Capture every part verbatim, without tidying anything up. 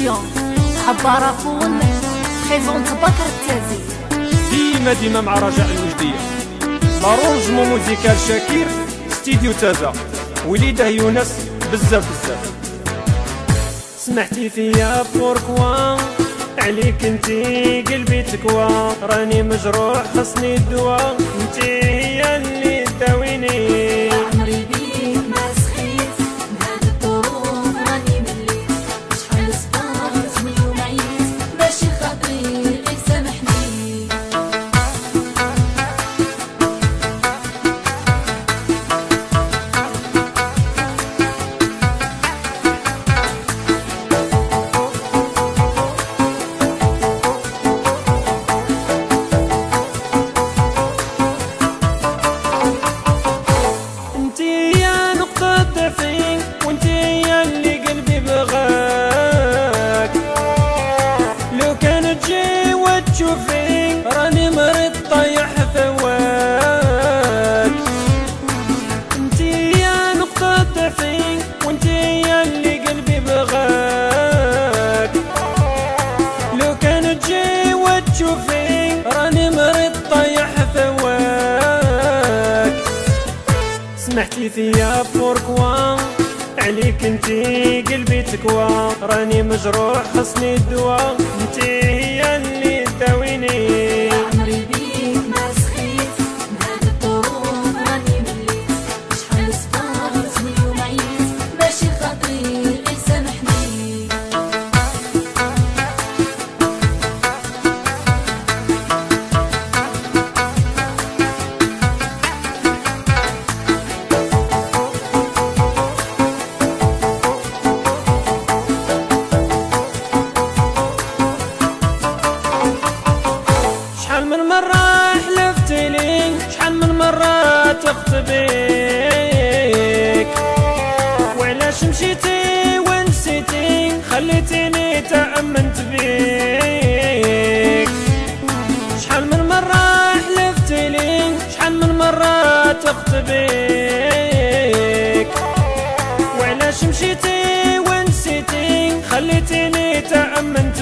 production حبارافون بريزونت بكر التازي ديما ديما مع رجاء الوجدية لارونجمون موزيكال شاكير ستيديو تازا وليده يونس بزاف بزاف. سمحتي فيا بوركوا عليك انتي قلبي تكوى راني مجروح خصني الدواء انتي هي اللي تداويني عمري بيك ما سخيت بهاد الظروف راني مليت شحال صبرتني ومعيت ماشي خاطري غير سامحني. شوفي راني مريض طايح فواك انتي يا نقطة ضعفي وانتي يا اللي قلبي بغاك. لو كان تجي وتشوفي راني مريض طايح فواك. سمحتي فيا بوركوا عليك انتي قلبي تكوى راني مجروح خصني الدواء انتي هي اللي تداويني. عمري بيك ما سخيت بهاد الظروف راني مليت شحال صبرتني ومعيت ماشي خاطري غير سامحني. تخطبيك وعلاش مشيتي ونسيتي خليتيني تأمنت بيك. شحال من مرة حلفت لي شحال من مرة تخطبيك وعلاش مشيتي ونسيتي خليتيني تأمنت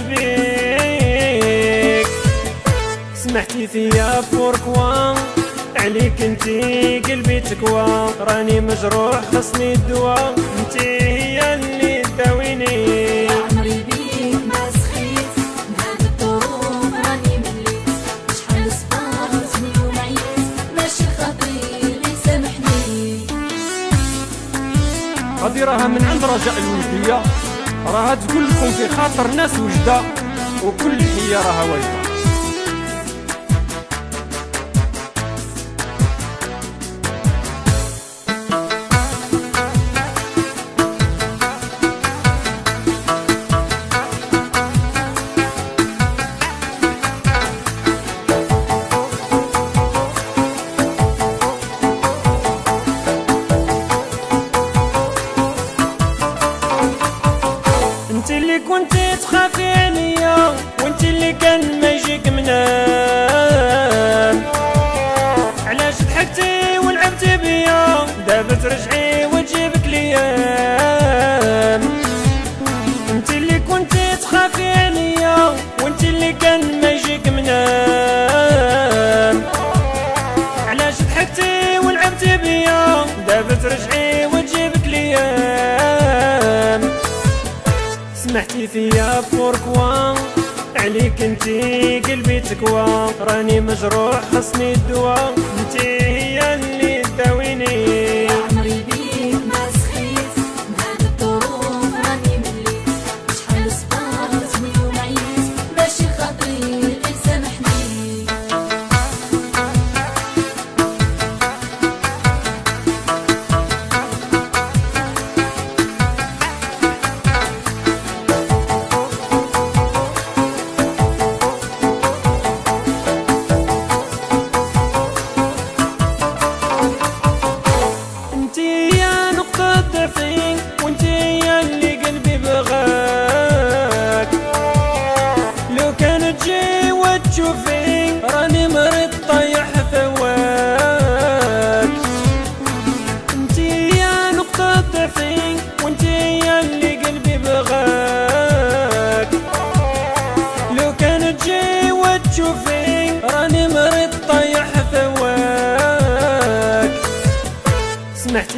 بيك. سمحتي فيا بوركوا عليك انتي قلبي تكوى راني مجروح خصني الدواء انتي هي اللي تداويني. عمري بيك ما سخيت بهاد الظروف راني مليت شحال صبرتني ومعيت ماشي خاطري غير سامحني. غادي راها من عند رجاء الوجدية راها تقول لكم في خاطر ناس وجدة وكل حية راها واجدة. انتي اللي كنتي تخافي عليا وانتي اللي كان ما يجيك منام علاش ضحكتي ولعبتي بيا دابا ترجعي وتجيبك ليام. انتي اللي كنتي تخافي عليا وانتي اللي كان ما يجيك منام علاش ضحكتي ولعبتي بيا دابا ترجعي وتجيبك ليام. سمحتي فيا بوركوا عليك انتي قلبي تكوى راني مجروح خصني الدواء انتي هي اللي تداويني. عمري بيك ما سخيت بهاد الظروف راني مليت شحال صبرتني ومعيت ماشي خاطري غير سامحني.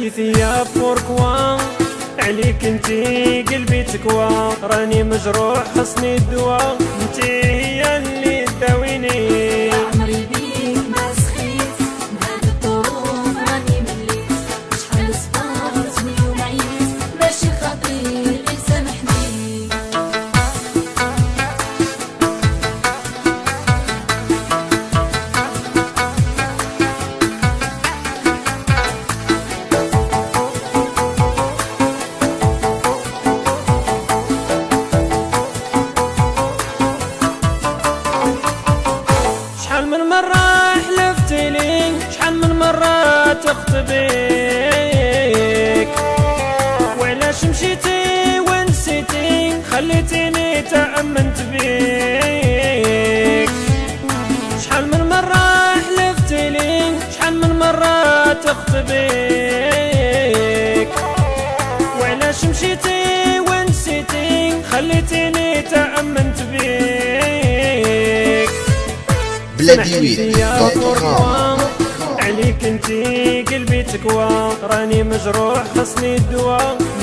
سمحتي فيا بوركوا، عليك انتي قلبي تكوى، راني مجروح خصني الدواء، انتي هي اللي تداويني. عمري بيك ما سخيت، بهاد الظروف راني مليت، شحال صبرتني ومعيت، ماشي خطير غير سامحني. شحال من مرة حلفتي لي، شحال من مرة تخطبيك، وعلاش مشيتي ونسيتي خليتيني تأمنت بيك. شحال من مرة حلفتي لي، شحال من مرة تخطبيك، وعلاش مشيتي ونسيتي خليتيني تأمنت بيك. بلاديوي دوت كوم. عليك انتي قلبي تكوى، راني مجروح خصني الدواء.